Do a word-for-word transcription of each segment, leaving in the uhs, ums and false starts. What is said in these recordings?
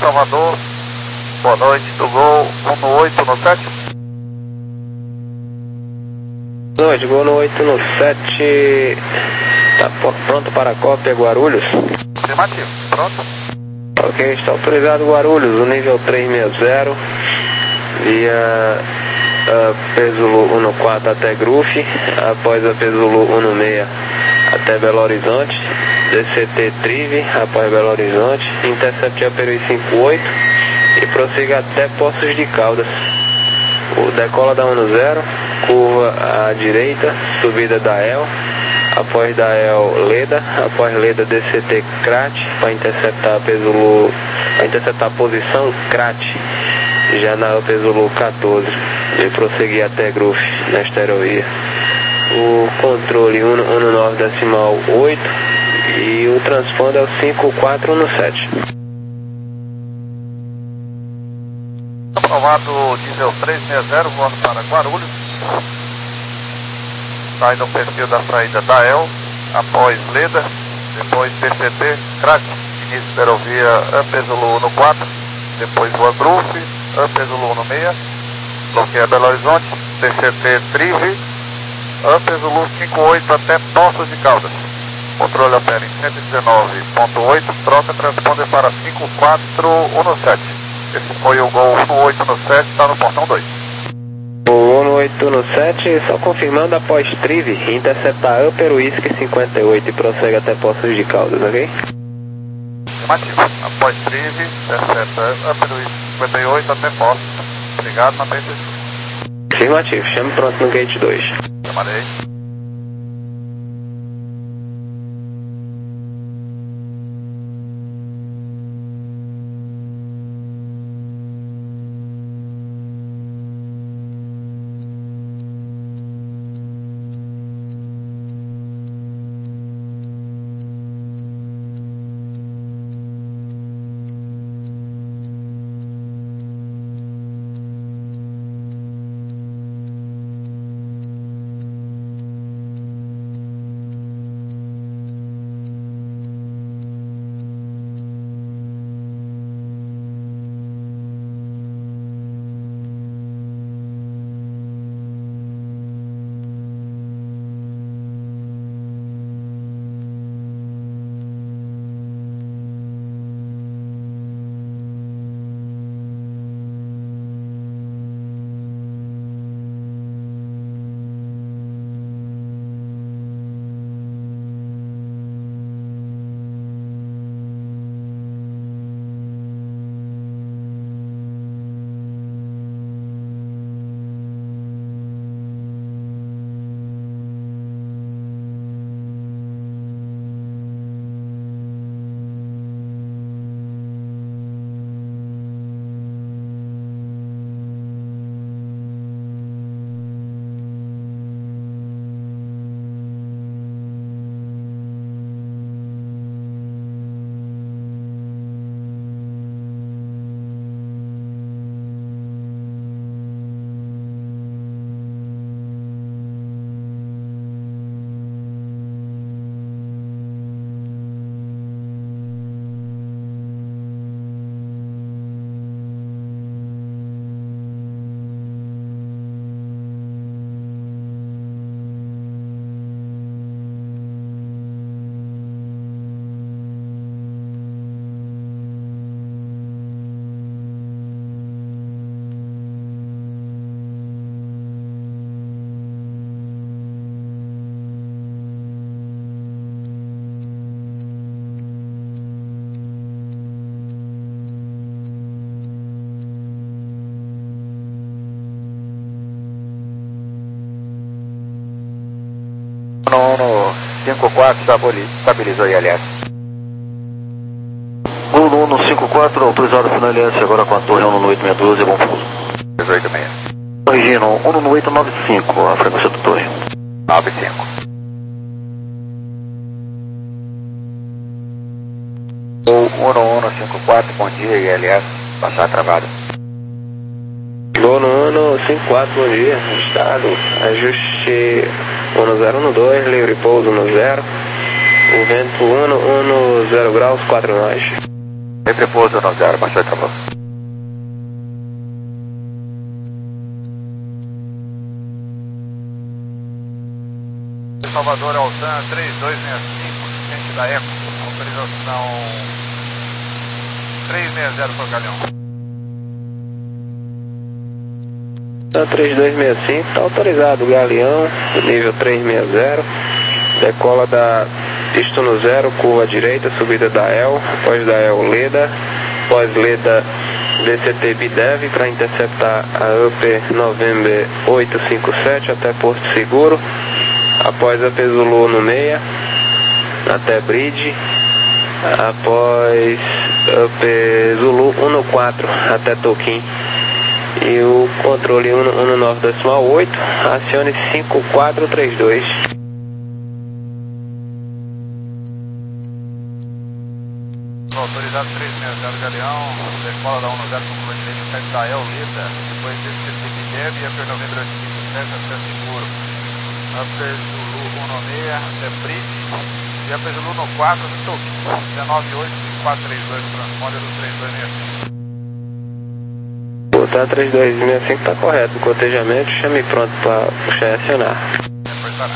Salvador, boa noite, do Gol um no oito no sete. Boa noite, Gol no oito no sete, tá pronto para a cópia Guarulhos? Afirmativo, pronto. Ok, está autorizado Guarulhos, o nível trezentos e sessenta, via uh, Pesulo um no quatro até Grufe, após a Pesulo um no seis até Belo Horizonte, D C T Trive após Belo Horizonte, intercepte Aperuí cinquenta e oito e prossiga até Poços de Caldas. O decola da um no zero, curva à direita, subida da El, após da El Leda, após Leda D C T Crate, para interceptar Pesulo, para interceptar a posição Crate, já na Pesulo quatorze, e prosseguir até Grufe, nesta aerovia. O controle um no nove decimal oito e o transponder é o cinco quatro um no sete. Aprovado diesel trezentos e sessenta, voando para Guarulhos. Sai no perfil da saída da El, após Leda, depois D C T Crack, início da aerovia Ampezulo um no quatro, depois voa Grufe, Ampezulo um no seis, bloqueia Belo Horizonte, D C T Trive, Ampezulo cinquenta e oito até Poços de Caldas. Controle opera em cento e dezenove ponto oito, troca transponder para cinco quatro um no sete. Esse foi o Gol um no oito no sete, está no portão dois. O um no oito no sete, só confirmando após Trive, interceptar Upper Whisky cinquenta e oito e prossegue até Poços de Caldas, ok? Afirmativo. Após Trive, intercepta Upper Whisky cinquenta e oito até Poços. Obrigado, mantém isso. Afirmativo, chame pronto no gate dois. Chamarei. Nono cinquenta e quatro estabilizou I L S. Gol no um no cinquenta e quatro, autorizado final I L S agora com a torre um no oito seis doze, bom pouso. dezoito seis. Corrigindo, um no oito nove cinco, a frequência do torre. nove cinco. Gol um no um no cinquenta e quatro, bom dia I L S, passar travada. Gol no um no cinquenta e quatro, bom dia, estado, ajuste um no zero um no dois, livre pouso no zero, o vento um no zero graus, quatro nós. Sempre pouso no zero, bastante favor. Salvador Altan três dois seis cinco, assistente da Eco, autorização trezentos e sessenta para o Galeão. Altan três dois seis cinco, está autorizado o Galeão, nível trezentos e sessenta, decola da pista no zero, curva direita, subida da E L, após da E L Leda, após Leda D C T Bidev para interceptar a U P November oitocentos e cinquenta e sete até Porto Seguro. Após a P Zulu no seis, até Bridge, após a P Zulu um quatro até Toquim. E o controle um nove decimal oito, acione cinco quatro três dois. Autorizado trezentos e sessenta Galeão, decola da um zero com curva direita, sete da E L Leda, depois D C T Bidev e a P November oitocentos e cinquenta e sete até Seguro. A P Zulu um seis até Bridge e a P Zulu um quatro até Toquim, dezenove oito cinco quatro três dois, transponder do três dois seis cinco. O T A três dois seis cinco está correto, o cotejamento, chame pronto para puxar e acionar. Reportará.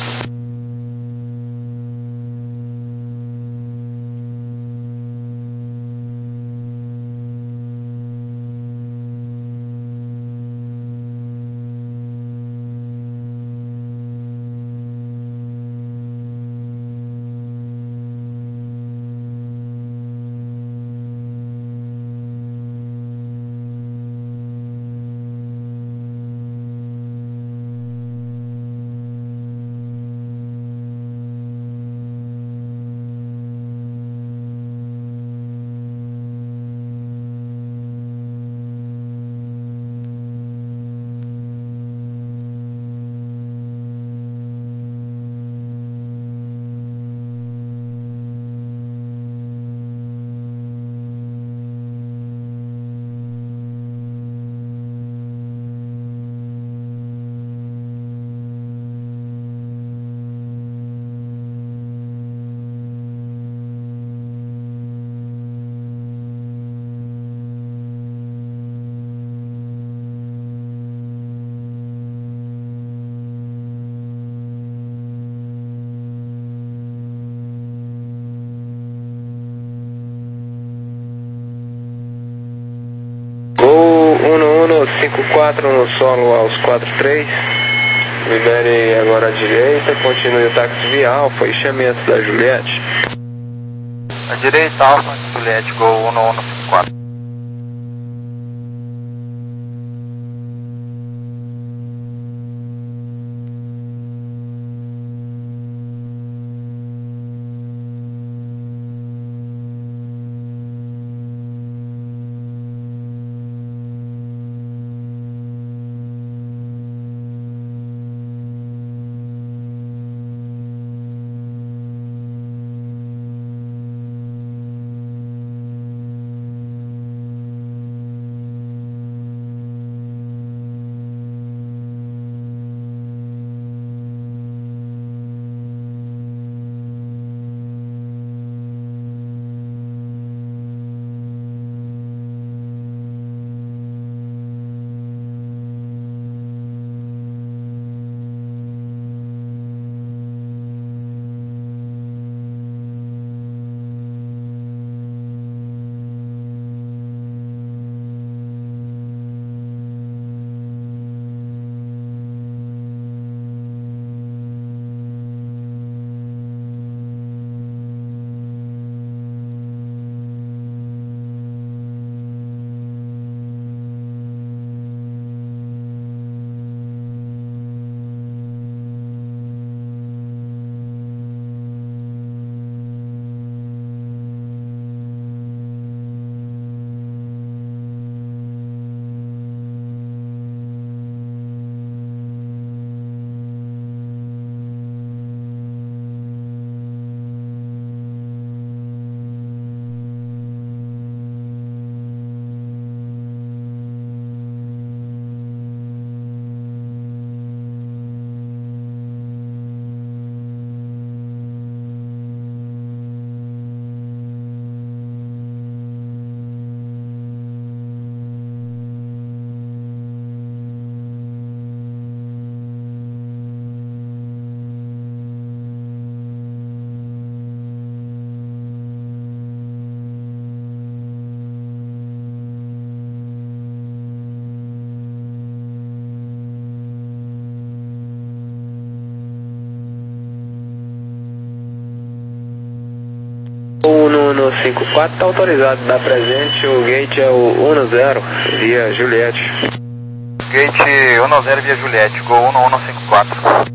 cinco quatro no solo aos quatro três, libere agora à direita, continue o táxi via Alfa e chame antes da Juliette. À direita, Alfa, Juliette, Gol um um cinco quatro. um cinco quatro, está autorizado da presente, o gate é o um zero, via Juliette. Gate um zero via Juliette, Gol um um cinco quatro.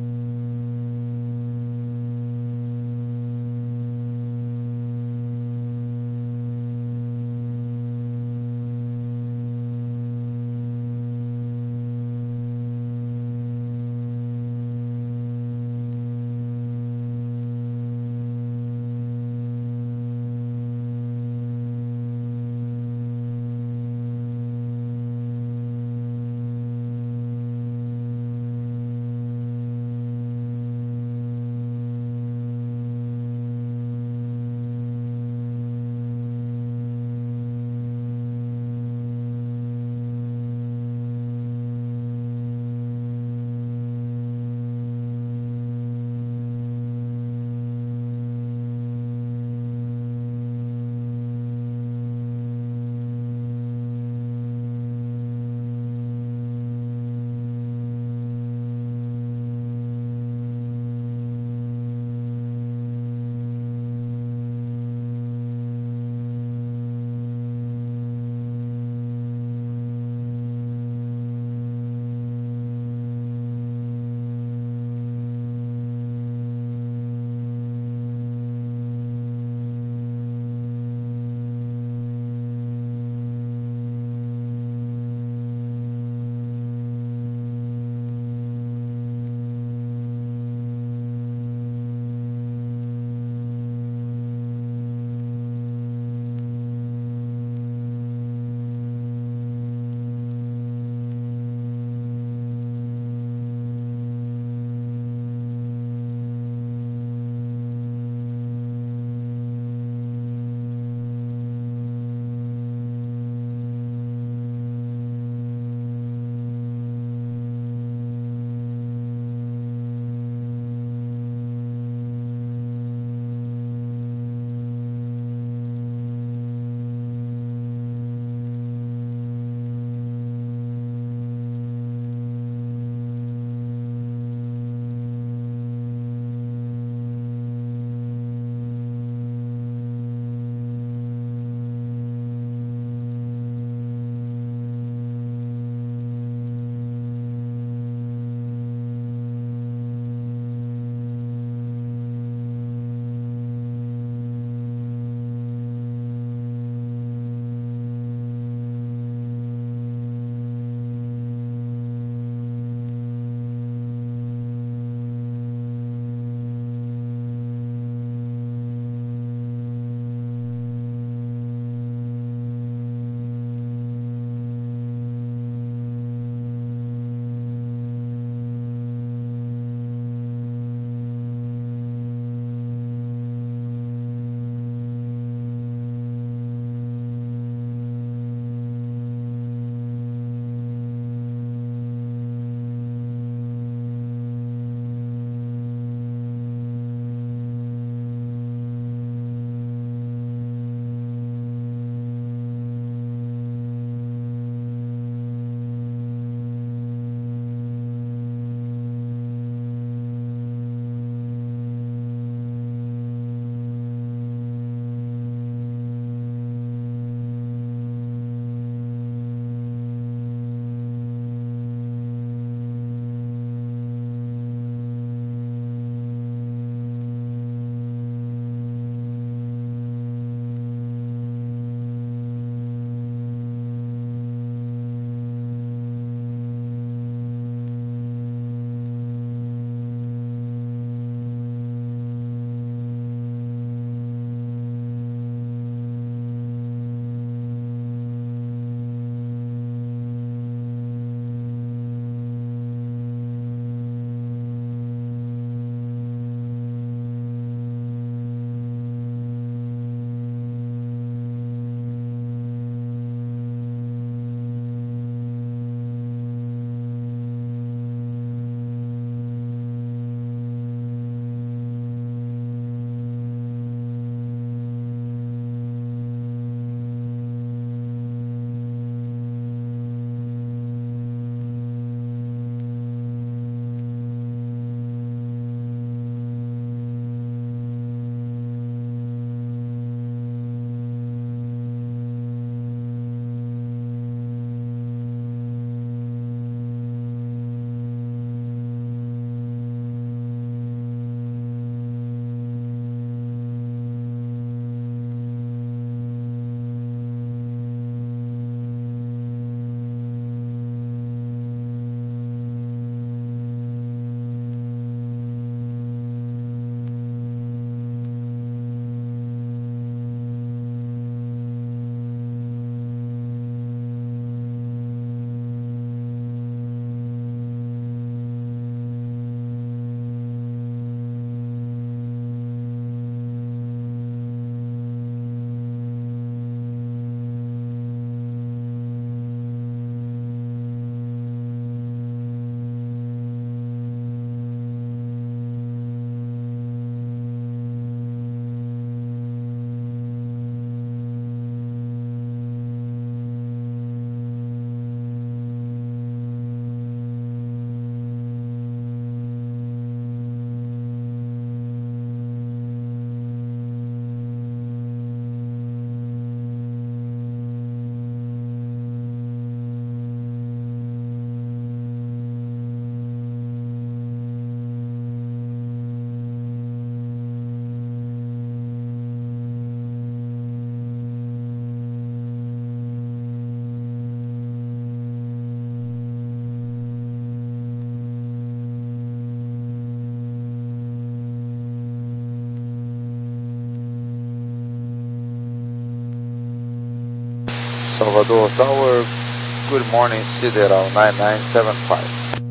Salvador Tower, good morning, Sideral nine nine seven five.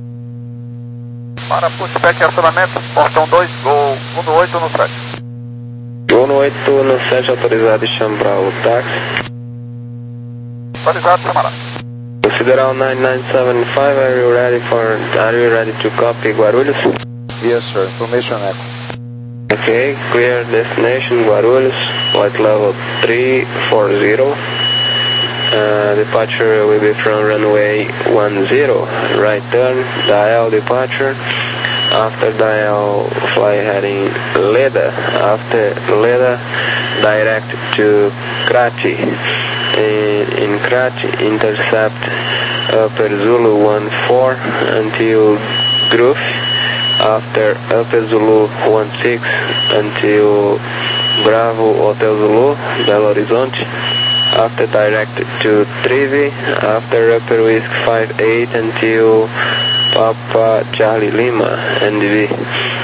Para pushback e acionamento, portão dois, Gol um oito no sete. Gol um oito no sete, autorizado e chama para o táxi. Autorizado, camarada. Sideral nine nine seven five, are you ready for, are you ready to copy Guarulhos? Yes, sir. Information echo. Okay, clear destination Guarulhos, flight level three forty. Uh, departure will be from runway one zero, right turn, dial departure. After dial, fly heading Leda. After Leda, direct to Krati. In, in Krati, intercept Upper Zulu one four until Grove. After Upper Zulu one six until Bravo Hotel Zulu, Belo Horizonte. After direct to Trivi. After Upper Whisk five eight until Papa Charlie Lima, N D V.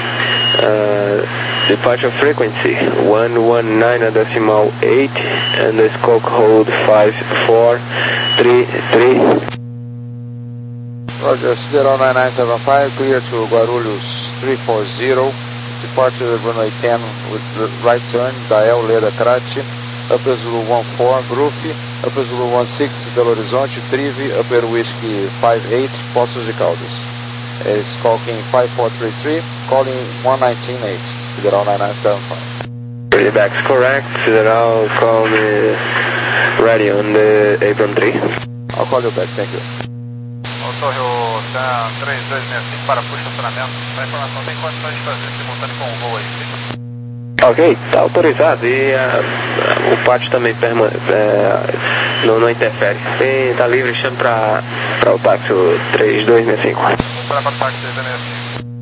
Uh, departure frequency one one nine decimal eight and the scope hold five four three three. Roger, Sideral nine nine seven five, clear to Guarulhos three forty. Departure runway ten with the right turn, dial Leda Krati. Upper Zulu one four, Grufi, Upper Zulu one six, Belo Horizonte, Trivi, Upper Whiskey five eight, Poços de Caldas. It's calling five four three three, calling one nineteen eight, Sideral nine nine seven five. Readback's correct, Sideral call me ready on the Abram three. I'll call you back, thank you. Torre Sam três dois seis cinco para push acionamento. A informação tem condições de fazer simultâneo com o voo aí, sim? Ok, está autorizado e uh, o pátio também permane uh, não, não interfere. Está livre, chama para o táxi três dois seis cinco. Para o táxi três dois seis cinco.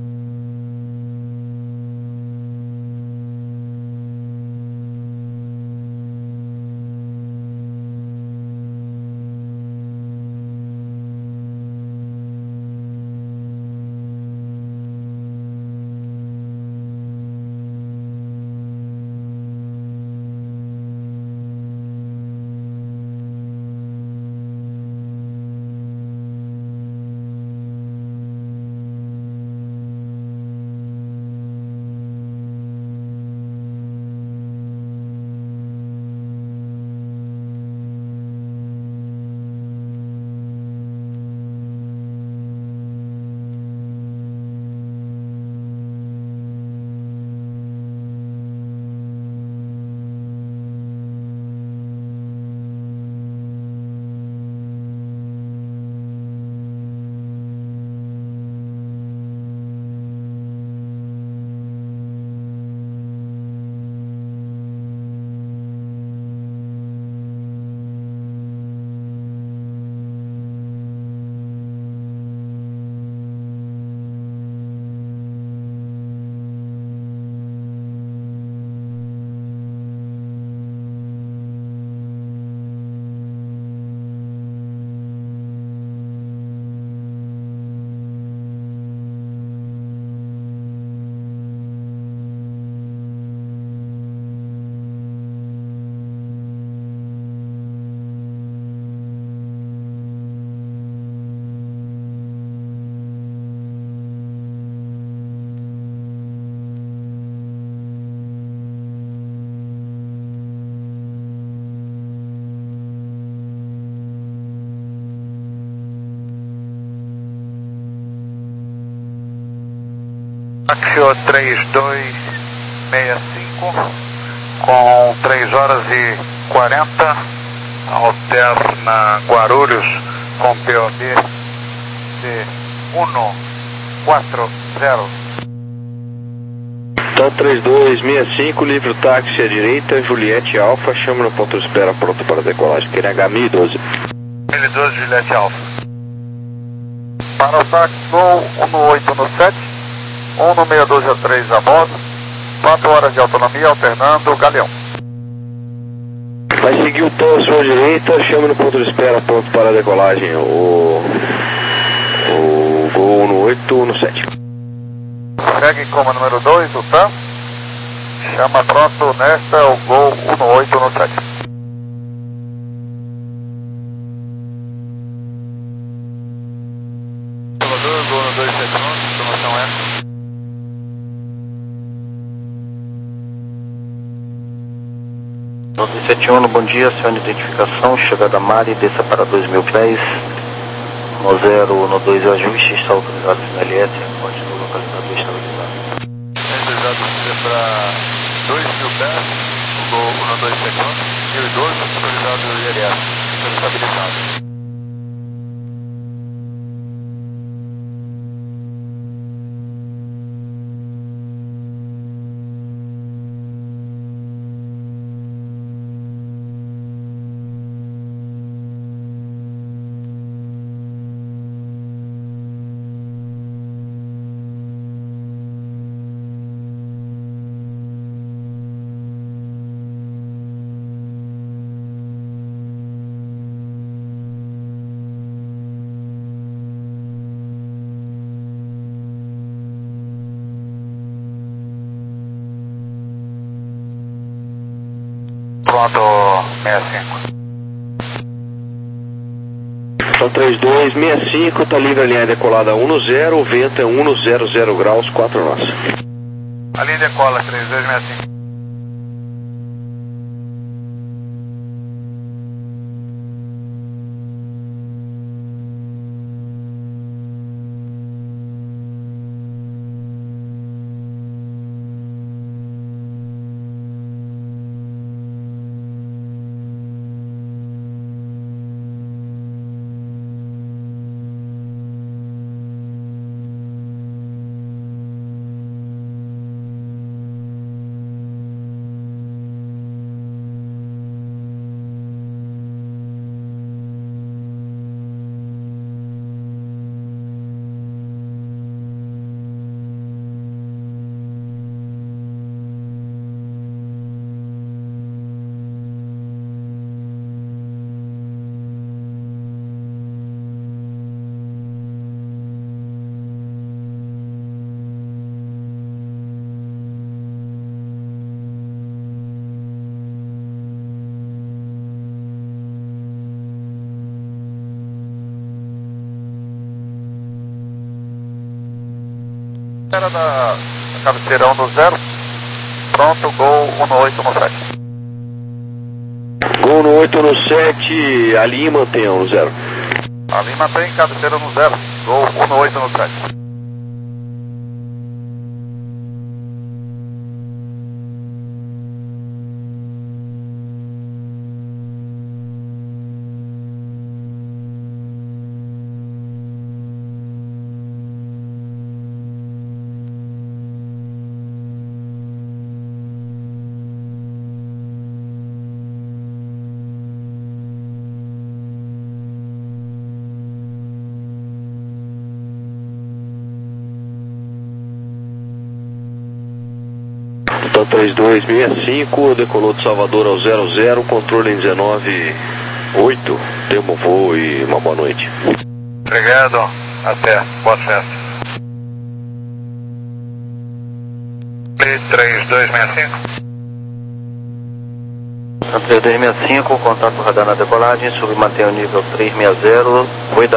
Taxi três dois seis cinco com três horas e quarenta, alterna Guarulhos com P O B de um quatro zero. Então três dois seis cinco, livre o táxi à direita, Juliette Alfa, chama no ponto de espera pronto para decolagem, que é H mil e doze. mil e doze, Juliette Alfa. Para o táxi Gol um oito no sete, um no seis doze a três a bordo, quatro horas de autonomia alternando Galeão. Vai seguir o tom à sua direita, chama no ponto de espera pronto para decolagem, o, o Gol um oito no sete. Segue como número dois, o T A M. Chama pronto nesta o Gol um oito no sete. dois segundos, informação é. nove sete um, bom dia, senhor de identificação, chegada Mari, desça para dois mil pés, no zero, no dois ajuste, está autorizado no L S, pode no localizador estabilizado. Autorizado para dois mil pés, no dois segundos, mil e doze, autorizado no I L S, estabilizado. Pronto, sessenta e cinco. São três dois seis cinco, está livre a linha decolada um no zero, o vento é um no zero zero graus, quatro nós. A linha decola três dois seis cinco. Era da, da cabeceira um no zero, pronto, gol um no oito no sete. Gol no oito no sete, ali mantém um no zero. Ali mantém cabeceira no zero, gol um no oito no sete. Então três dois seis cinco, decolou de Salvador ao zero zero, controle em dezenove oito, demo voo e uma boa noite. Obrigado, até, boa festa. três dois seis cinco. três dois seis cinco, contato radar na decolagem, submantém o nível três sessenta, cuidado.